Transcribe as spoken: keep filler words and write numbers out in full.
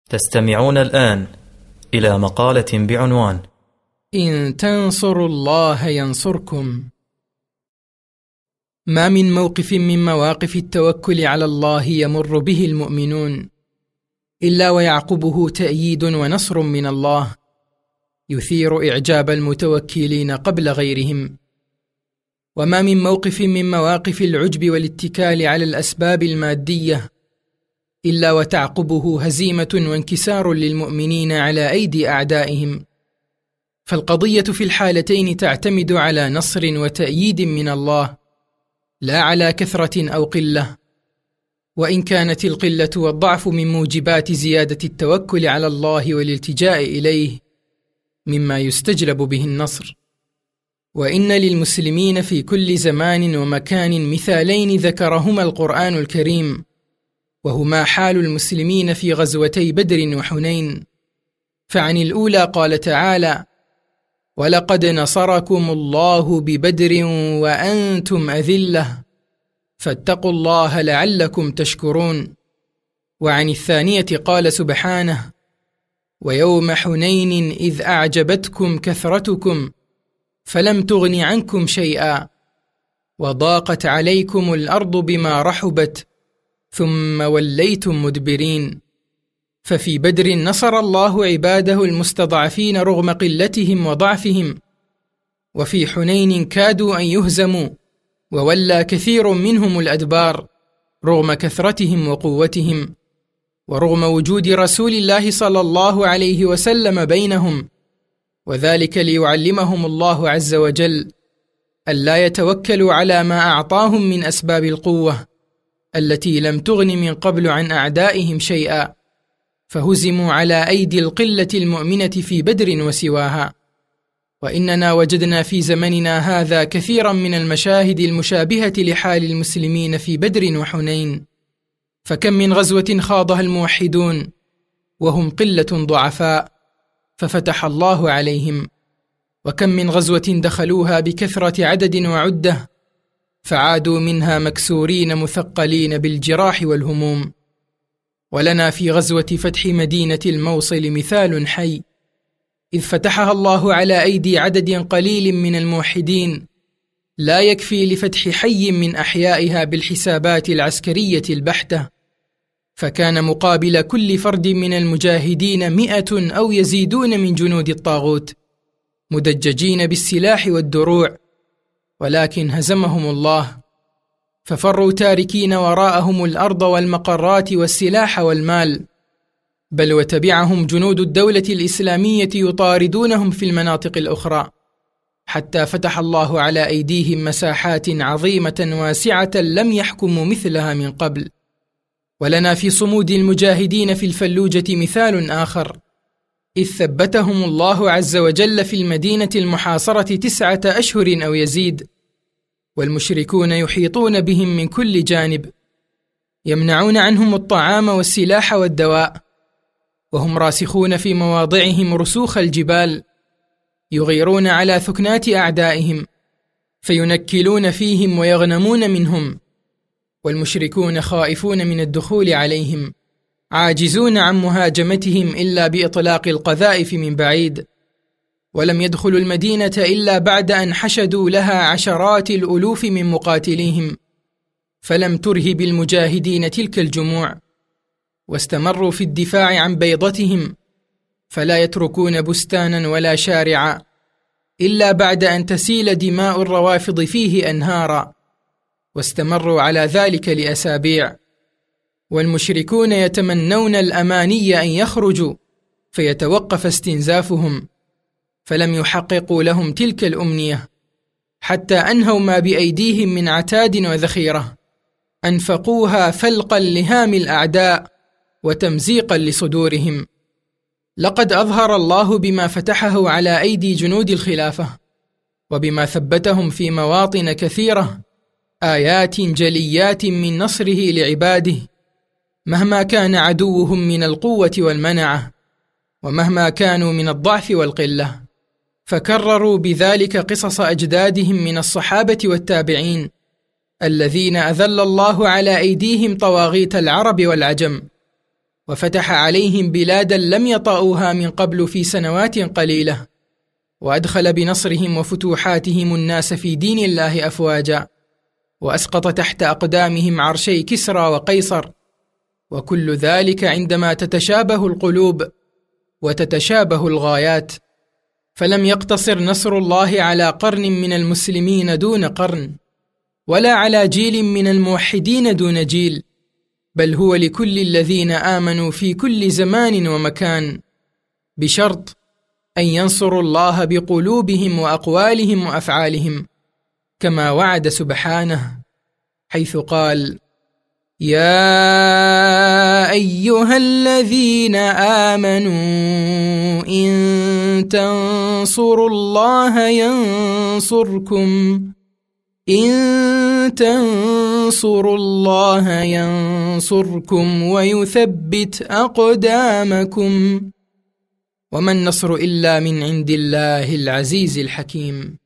تستمعون الآن إلى مقالة بعنوان إن تنصروا الله ينصركم. ما من موقف من مواقف التوكل على الله يمر به المؤمنون إلا ويعقبه تأييد ونصر من الله يثير إعجاب المتوكلين قبل غيرهم. وما من موقف من مواقف العجب والاتكال على الأسباب المادية إلا وتعقبه هزيمة وانكسار للمؤمنين على أيدي أعدائهم. فالقضية في الحالتين تعتمد على نصر وتأييد من الله، لا على كثرة أو قلة، وإن كانت القلة والضعف من موجبات زيادة التوكل على الله والالتجاء إليه مما يستجلب به النصر. وإن للمسلمين في كل زمان ومكان مثالين ذكرهما القرآن الكريم، وهما حال المسلمين في غزوتي بدر وحنين. فعن الأولى قال تعالى: ولقد نصركم الله ببدر وأنتم أذلة فاتقوا الله لعلكم تشكرون. وعن الثانية قال سبحانه: ويوم حنين إذ أعجبتكم كثرتكم فلم تغن عنكم شيئا وضاقت عليكم الأرض بما رحبت ثم وليتم مدبرين. ففي بدر نصر الله عباده المستضعفين رغم قلتهم وضعفهم، وفي حنين كادوا أن يهزموا وولى كثير منهم الأدبار رغم كثرتهم وقوتهم، ورغم وجود رسول الله صلى الله عليه وسلم بينهم، وذلك ليعلمهم الله عز وجل ألا يتوكلوا على ما أعطاهم من أسباب القوة التي لم تغن من قبل عن أعدائهم شيئا، فهزموا على أيدي القلة المؤمنة في بدر وسواها. وإننا وجدنا في زمننا هذا كثيرا من المشاهد المشابهة لحال المسلمين في بدر وحنين. فكم من غزوة خاضها الموحدون وهم قلة ضعفاء ففتح الله عليهم، وكم من غزوة دخلوها بكثرة عدد وعدة فعادوا منها مكسورين مثقلين بالجراح والهموم. ولنا في غزوة فتح مدينة الموصل مثال حي، إذ فتحها الله على أيدي عدد قليل من الموحدين لا يكفي لفتح حي من أحيائها بالحسابات العسكرية البحتة، فكان مقابل كل فرد من المجاهدين مئة أو يزيدون من جنود الطاغوت مدججين بالسلاح والدروع، ولكن هزمهم الله ففروا تاركين وراءهم الأرض والمقرات والسلاح والمال، بل وتبعهم جنود الدولة الإسلامية يطاردونهم في المناطق الأخرى، حتى فتح الله على أيديهم مساحات عظيمة واسعة لم يحكموا مثلها من قبل. ولنا في صمود المجاهدين في الفلوجة مثال آخر، إذ ثبتهم الله عز وجل في المدينة المحاصرة تسعة أشهر أو يزيد، والمشركون يحيطون بهم من كل جانب يمنعون عنهم الطعام والسلاح والدواء، وهم راسخون في مواضعهم رسوخ الجبال يغيرون على ثكنات أعدائهم فينكلون فيهم ويغنمون منهم، والمشركون خائفون من الدخول عليهم عاجزون عن مهاجمتهم إلا بإطلاق القذائف من بعيد. ولم يدخلوا المدينة إلا بعد أن حشدوا لها عشرات الألوف من مقاتليهم، فلم ترهب المجاهدين تلك الجموع، واستمروا في الدفاع عن بيضتهم، فلا يتركون بستانا ولا شارعا إلا بعد أن تسيل دماء الروافض فيه أنهارا، واستمروا على ذلك لأسابيع. والمشركون يتمنون الأماني أن يخرجوا فيتوقف استنزافهم، فلم يحققوا لهم تلك الأمنية، حتى أنهوا ما بأيديهم من عتاد وذخيرة أنفقوها فلقا لهام الأعداء وتمزيقا لصدورهم. لقد أظهر الله بما فتحه على أيدي جنود الخلافة وبما ثبتهم في مواطن كثيرة آيات جليات من نصره لعباده، مهما كان عدوهم من القوة والمنعة، ومهما كانوا من الضعف والقلة. فكرروا بذلك قصص أجدادهم من الصحابة والتابعين الذين أذل الله على أيديهم طواغيت العرب والعجم، وفتح عليهم بلادا لم يطأوها من قبل في سنوات قليلة، وأدخل بنصرهم وفتوحاتهم الناس في دين الله أفواجا، وأسقط تحت أقدامهم عرشي كسرى وقيصر، وكل ذلك عندما تتشابه القلوب وتتشابه الغايات. فلم يقتصر نصر الله على قرن من المسلمين دون قرن، ولا على جيل من الموحدين دون جيل، بل هو لكل الذين آمنوا في كل زمان ومكان، بشرط أن ينصروا الله بقلوبهم وأقوالهم وأفعالهم، كما وعد سبحانه حيث قال: يا أيها الذين آمنوا إن تنصروا الله ينصركم إن تنصروا الله ينصركم ويثبت أقدامكم، وما النصر إلا من عند الله العزيز الحكيم.